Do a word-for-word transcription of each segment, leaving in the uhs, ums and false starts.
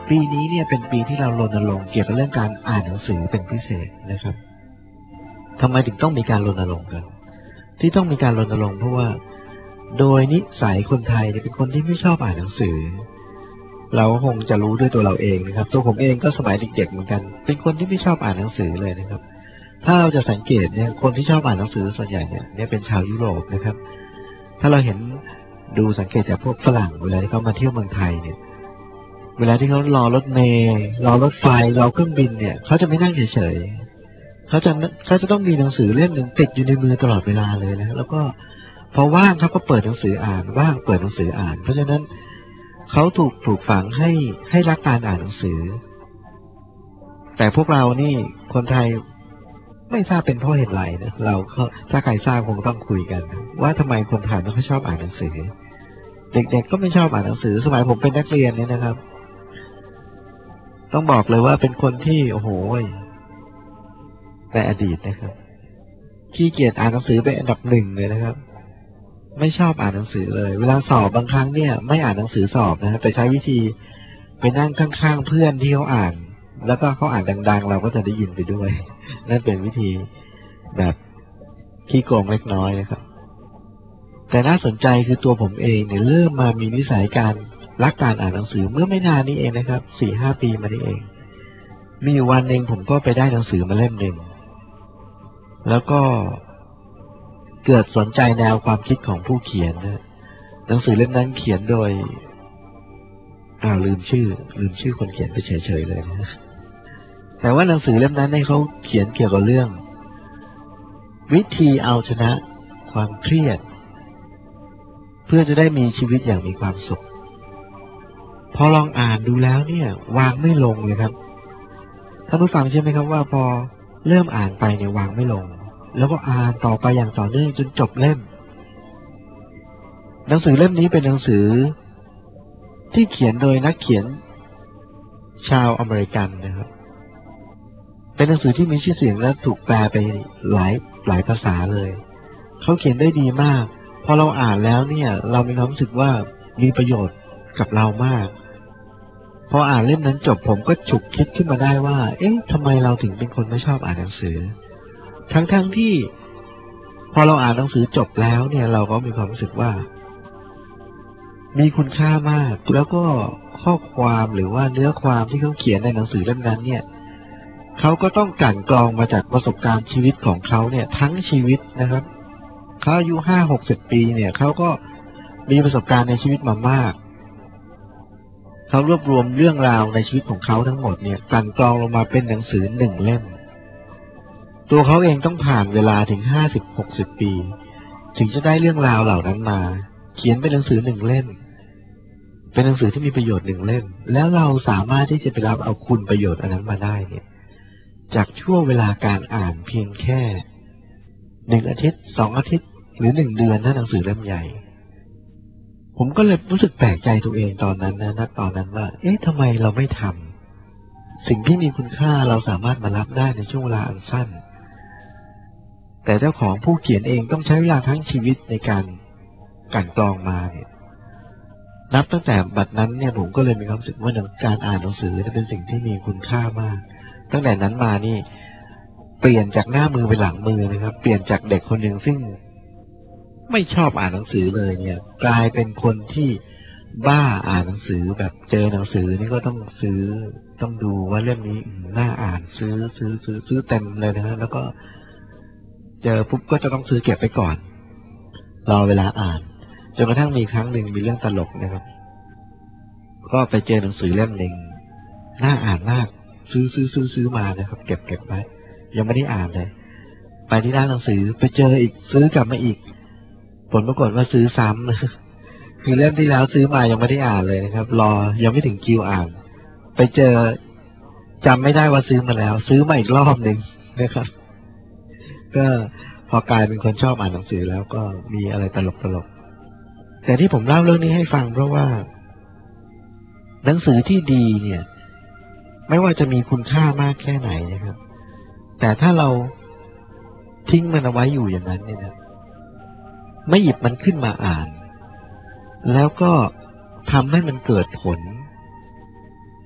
ปีนี้เนี่ยเป็นปีที่เรารณรงค์เกี่ยวกับเรื่องการอ่านหนังสือเป็นพิเศษนะครับทำไมถึงต้องมีการรณรงค์กันที่ต้องมีการรณรงค์เพราะว่าโดยนิสัยคนไทยเนี่ยเป็นคนที่ไม่ชอบอ่านหนังสือเราคงจะรู้ด้วยตัวเราเองนะครับตัวผมเองก็สมัยเด็กๆเหมือนกันเป็นคนที่ไม่ชอบอ่านหนังสือเลยนะครับถ้าเราจะสังเกตเนี่ยคนที่ชอบอ่านหนังสือส่วนใหญ่เนี่ยเนี่ยเป็นชาวยุโรปนะครับถ้าเราเห็นดูสังเกตจากพวกฝรั่งเวลาที่เขามาเที่ยวเมืองไทยเนี่ยเวลาที่เขารอรถเมล์รอรถไฟรอเครื่องบินเนี่ยเขาจะไม่นั่งเฉยๆเขาจะเขาจะต้องมีหนังสือเล่มหนึ่งติดอยู่ในมือตลอดเวลาเลยนะแล้วก็พอว่างเขาก็เปิดหนังสืออ่านว่างเปิดหนังสืออ่านเพราะฉะนั้นเขาถูกปลูกฝังให้ให้รักการอ่านหนังสือแต่พวกเรานี่คนไทยไม่ทราบเป็นเพราะเหตุไรนะเราถ้าใครทราบคงต้องคุยกันว่าทำไมคนไทยไม่ค่อยชอบอ่านหนังสือเด็กๆก็ไม่ชอบอ่านหนังสือสมัยผมเป็นนักเรียนเนี่ยนะครับต้องบอกเลยว่าเป็นคนที่โอ้โหในอดีตนะครับขี้เกียจอ่านหนังสือเป็นอันดับหนึ่งเลยนะครับไม่ชอบอ่านหนังสือเลยเวลาสอบบางครั้งเนี่ยไม่อ่านหนังสือสอบนะแต่ใช้วิธีไปนั่งข้างๆเพื่อนที่เขาอ่านแล้วก็เขาอ่านดังๆเราก็จะได้ยินไปด้วยนั่นเป็นวิธีแบบขี้โกงเล็กน้อยนะครับแต่น่าสนใจคือตัวผมเองเนี่ยเริ่มมามีนิสัยการรักการอ่านหนังสือเมื่อไม่นานนี้เองนะครับสี่ห้าปีมานี้เองมีอยู่วันหนึ่งผมก็ไปได้หนังสือมาเล่มหนึ่งแล้วก็เกิดสนใจแนวความคิดของผู้เขียนนะหนังสือเล่มนั้นเขียนโดยอ้าวลืมชื่อลืมชื่อคนเขียนไปเฉยๆเลยนะแต่ว่าหนังสือเล่มนั้นเนี่ยเขาเขียนเกี่ยวกับเรื่องวิธีเอาชนะความเครียดเพื่อจะได้มีชีวิตอย่างมีความสุขพอลองอ่านดูแล้วเนี่ยวางไม่ลงเลยครับท่านผู้ฟังใช่ไหมครับว่าพอเริ่มอ่านไปเนี่ยวางไม่ลงแล้วก็อ่านต่อไปอย่างต่อเนื่องจนจบเล่มหนังสือเล่มนี้เป็นหนังสือที่เขียนโดยนักเขียนชาวอเมริกันนะครับเป็นหนังสือที่มีชื่อเสียงและถูกแปลไปหลายหลายภาษาเลยเขาเขียนได้ดีมากพอเราอ่านแล้วเนี่ยเรามีความรู้สึกว่ามีประโยชน์กับเรามากพออ่านเล่มนั้นจบผมก็ฉุกคิดขึ้นมาได้ว่าเอ๊ะทำไมเราถึงเป็นคนไม่ชอบอ่านหนังสือทั้งๆ ท, ที่พอเราอ่านหนังสือจบแล้วเนี่ยเราก็มีความรู้สึกว่ามีคุณค่ามากแล้วก็ข้อความหรือว่าเนื้อความที่เขาเขียนในหนังสือเล่มนั้นเนี่ยเขาก็ต้องกลั่นกรองมาจากประสบการณ์ชีวิตของเขาเนี่ยทั้งชีวิตนะครับเขาอายุห้าหกสิบปีเนี่ยเขาก็มีประสบการณ์ในชีวิตมามากเขารวบรวมเรื่องราวในชีวิตของเขาทั้งหมดเนี่ยกลั่นกรองลงมาเป็นหนังสือหนึ่งเล่มตัวเขาเองต้องผ่านเวลาถึงห้าสิบหกสิบปีถึงจะได้เรื่องราวเหล่านั้นมาเขียนเป็นหนังสือหนึ่งเล่มเป็นหนังสือที่มีประโยชน์หนึ่งเล่มแล้วเราสามารถที่จะไปรับเอาคุณประโยชน์อันนั้นมาได้เนี่ยจากช่วงเวลาการอ่านเพียงแค่หนึ่งอาทิตย์สองอาทิตย์หรือหนึ่งเดือนถ้าหนังสือเล่มใหญ่ผมก็เลยรู้สึกแปลกใจตัวเองตอนนั้นนะณตอนนั้นว่าเอ๊ะทำไมเราไม่ทำสิ่งที่มีคุณค่าเราสามารถมารับได้ในช่วงเวลาอันสั้นแต่เจ้าของผู้เขียนเองต้องใช้เวลาทั้งชีวิตในการกลั่นกรองมาเนี่ยนับตั้งแต่บัดนั้นเนี่ยผมก็เลยมีความรู้สึกว่าการอ่านหนังสือจะเป็นสิ่งที่มีคุณค่ามากตั้งแต่นั้นมานี่เปลี่ยนจากหน้ามือไปหลังมือนะครับเปลี่ยนจากเด็กคนหนึ่งซึ่งไม่ชอบอ่านหนังสือเลยเนี่ยกลายเป็นคนที่บ้าอ่านหนังสือแบบเจอหนังสือนี่ก็ต้องซื้อต้องดูว่าเล่มนี้น่าอ่านซื้อซื้อซื้อซื้อเต็มเลยนะฮะแล้วก็เจอปุ๊บก็จะต้องซื้อเก็บไปก่อนรอเวลาอ่านจนกระทั่งมีครั้งหนึ่งมีเรื่องตลกนะครับก็ไปเจอหนังสือเล่มหนึ่งน่าอ่านมากซื้อซื้อซื้อซื้อมานะครับเก็บเก็บไว้ยังไม่ได้อ่านเลยไปที่ร้านหนังสือไปเจออีกซื้อกลับมาอีกผลปรากฏว่าซื้อซ้ำคือเล่มที่แล้วซื้อมายังไม่ได้อ่านเลยนะครับรอยังไม่ถึงคิวอ่านไปเจอจำไม่ได้ว่าซื้อมาแล้วซื้อมาอีกรอบหนึ่งนะครับก็พอกลายเป็นคนชอบอ่านหนังสือแล้วก็มีอะไรตลกตลกแต่ที่ผมเล่าเรื่องนี้ให้ฟังเพราะว่าหนังสือที่ดีเนี่ยไม่ว่าจะมีคุณค่ามากแค่ไหนนะครับแต่ถ้าเราทิ้งมันเอาไว้อยู่อย่างนั้นเนี่ยนะไม่หยิบมันขึ้นมาอ่านแล้วก็ทำให้มันเกิดผล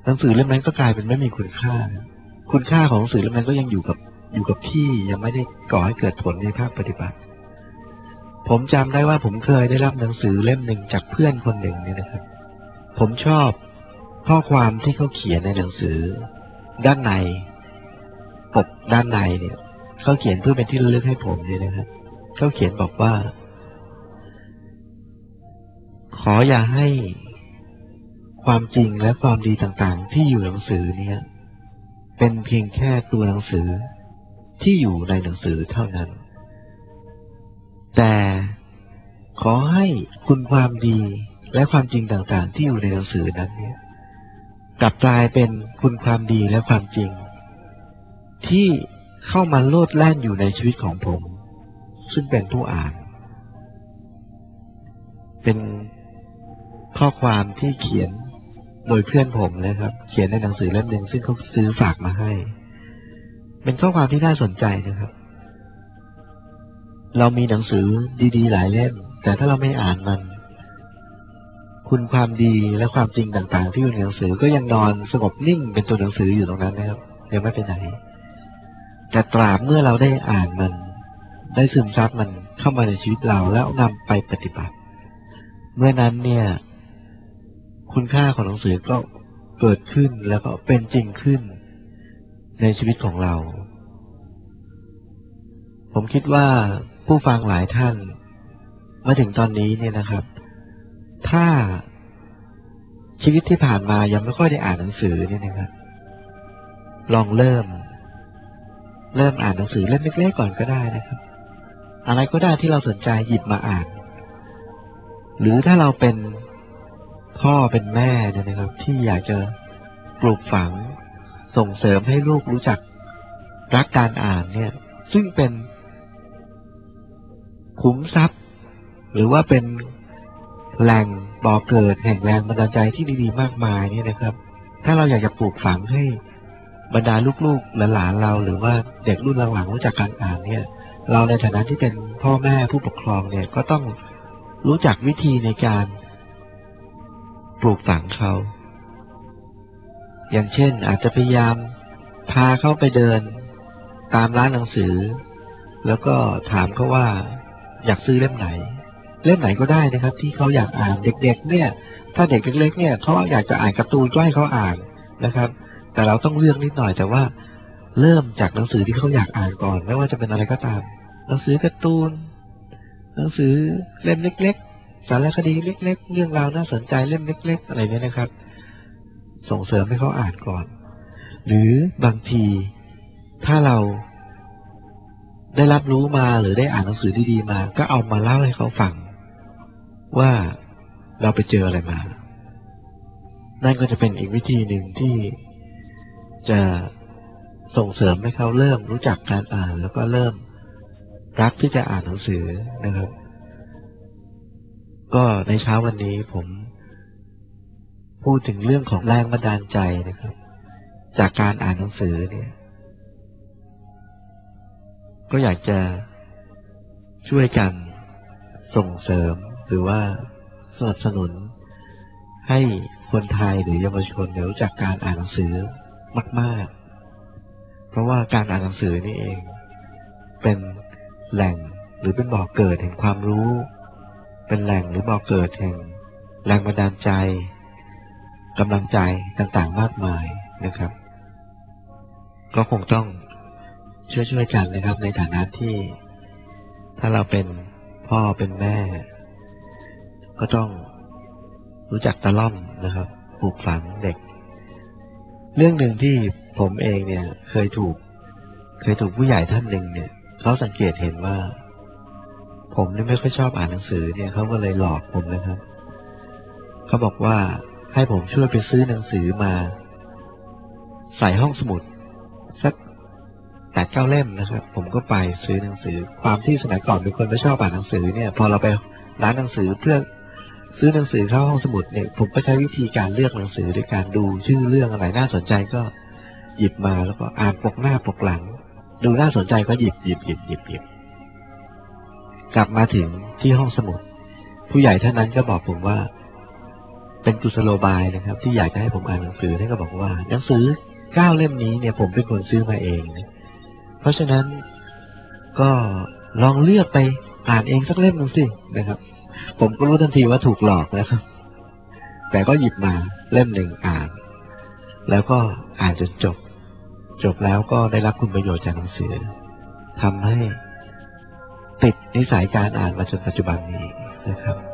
หนังสือเล่มนั้นก็กลายเป็นไม่มีคุณค่าคุณค่าของหนังสือเล่มนั้นก็ยังอยู่กับอยู่กับที่ยังไม่ได้ก่อให้เกิดผลในภาคปฏิบัติผมจำได้ว่าผมเคยได้รับหนังสือเล่มหนึ่งจากเพื่อนคนหนึ่งเนี่ยนะครับผมชอบข้อความที่เขาเขียนในหนังสือด้านในปกด้านในเนี่ยเขาเขียนเพื่อเป็นที่ระลึกให้ผมเนี่ยนะครับเขาเขียนบอกว่าขออย่าให้ความจริงและความดีต่างๆที่อยู่ในหนังสือเนี่ยเป็นเพียงแค่ตัวหนังสือที่อยู่ในหนังสือเท่านั้นแต่ขอให้คุณความดีและความจริงต่างๆที่อยู่ในหนังสือนั้นเนี่ยกลับกลายเป็นคุณความดีและความจริงที่เข้ามาโลดแล่นอยู่ในชีวิตของผมซึ่งเป็นผู้อ่านเป็นข้อความที่เขียนโดยเพื่อนผมนะครับเขียนในหนังสือเล่มหนึ่งซึ่งเขาซื้อฝากมาให้เป็นข้อความที่น่าสนใจนะครับเรามีหนังสือดีๆหลายเล่มแต่ถ้าเราไม่อ่านมันคุณความดีและความจริงต่างๆที่อยู่ในหนังสือก็ยังนอนสงบนิ่งเป็นตัวหนังสืออยู่ตรงนั้นนะครับยังไม่ไปไหนแต่ตราบเมื่อเราได้อ่านมันได้ซึมซับมันเข้ามาในชีวิตเราแล้วนำไปปฏิบัติเมื่อนั้นเนี่ยคุณค่าของหนังสือก็เกิดขึ้นแล้วก็เป็นจริงขึ้นในชีวิตของเราผมคิดว่าผู้ฟังหลายท่านมาถึงตอนนี้เนี่ยนะครับถ้าชีวิตที่ผ่านมายังไม่ค่อยได้อ่านหนังสือเนี่ยนะครับลองเริ่มเริ่มอ่านหนังสือเล่มเล็กๆก่อนก็ได้นะครับอะไรก็ได้ที่เราสนใจหยิบมาอ่านหรือถ้าเราเป็นพ่อเป็นแม่เนี่ยนะครับที่อยากจะปลูกฝังส่งเสริมให้ลูกรู้จักรักการอ่านเนี่ยซึ่งเป็นขุมทรัพย์หรือว่าเป็นแหล่งบ่อเกิดแห่งแรงบันดาลใจที่ดีๆมากมายเนี่ยนะครับถ้าเราอยากจะปลูกฝังให้บรรดาลูกๆหลานๆเราหรือว่าเด็กรุ่นหลังๆรู้จักการอ่านเนี่ยเราในฐานะที่เป็นพ่อแม่ผู้ปกครองเนี่ยก็ต้องรู้จักวิธีในการปลูกฝังเขาอย่างเช่นอาจจะพยายามพาเขาไปเดินตามร้านหนังสือแล้วก็ถามเขาว่าอยากซื้อเล่มไหนเล่มไหนก็ได้นะครับที่เขาอยากอ่านเด็กๆเนี่ยถ้าเด็กเล็กๆเนี่ยเขาอยากจะอ่านการ์ตูนก็ให้เขาอ่านนะครับแต่เราต้องเลือกนิดหน่อยแต่ว่าเริ่มจากหนังสือที่เขาอยากอ่านก่อนไม่ว่าจะเป็นอะไรก็ตามหนังสือการ์ตูนหนังสือเล่มเล็กๆสารคดีเล็กๆเรื่องราวน่าสนใจเล่มเล็กๆอะไรเนี่ยนะครับส่งเสริมให้เขาอ่านก่อนหรือบางทีถ้าเราได้รับรู้มาหรือได้อ่านหนังสือดีๆมาก็เอามาเล่าให้เขาฟังว่าเราไปเจออะไรมานั่นก็จะเป็นอีกวิธีหนึ่งที่จะส่งเสริมให้เขาเริ่มรู้จักการอ่านแล้วก็เริ่มรักที่จะอ่านหนังสือนะครับก็ในเช้าวันนี้ผมพูดถึงเรื่องของแรงบันดาลใจนะครับจากการอ่านหนังสือเนี่ยก็อยากจะช่วยกันส่งเสริมหรือว่าสนับสนุนให้คนไทยหรือเยาวชนรู้จักการอ่านหนังสือมากๆเพราะว่าการอ่านหนังสือนี่เองเป็นแหล่งหรือเป็นบ่อเกิดแห่งความรู้เป็นแหล่งหรือบ่อเกิดแห่งแรงบันดาลใจกำลังใจต่างๆมากมายนะครับก็คงต้องช่วยช่วยกันนะครับในฐานะที่ถ้าเราเป็นพ่อเป็นแม่ก็ต้องรู้จักตะล่อมนะครับปลูกฝังเด็กเรื่องหนึ่งที่ผมเองเนี่ยเคยถูกเคยถูกผู้ใหญ่ท่านหนึ่งเนี่ยเขาสังเกตเห็นว่าผมนี่ไม่ค่อยชอบอ่านหนังสือเนี่ยเขาก็เลยหลอกผมนะครับเขาบอกว่าให้ผมช่วยไปซื้อหนังสือมาใส่ห้องสมุดสักแปดเก้าเล่มนะครับผมก็ไปซื้อหนังสือความที่สมัยก่อนเป็นคนไม่ชอบอ่านหนังสือเนี่ยพอเราไปร้านหนังสือเพื่อซื้อหนังสือเข้าห้องสมุดเนี่ยผมก็ใช้วิธีการเลือกหนังสือด้วยการดูชื่อเรื่องอะไรน่าสนใจก็หยิบมาแล้วก็อ่านปกหน้าปกหลังดูน่าสนใจก็หยิบหยิบหยิบหยิบหยิบกลับมาถึงที่ห้องสมุดผู้ใหญ่ท่านนั้นก็บอกผมว่าเป็นกุศโลบายนะครับที่อยากจะให้ผมอ่านหนังสือท่านก็บอกว่าหนังสือเก้าเล่มนี้เนี่ยผมเป็นคนซื้อมาเองนะเพราะฉะนั้นก็ลองเลือกไปอ่านเองสักเล่มหนึ่งสินะครับผมก็รู้ทันทีว่าถูกหลอกนะครับแต่ก็หยิบมาเล่มหนึ่งอ่านแล้วก็อ่านจนจบจบแล้วก็ได้รับคุณประโยชน์จากหนังสือทำให้ติดนิสัยการอ่านมาจนปัจจุบันนี้นะครับ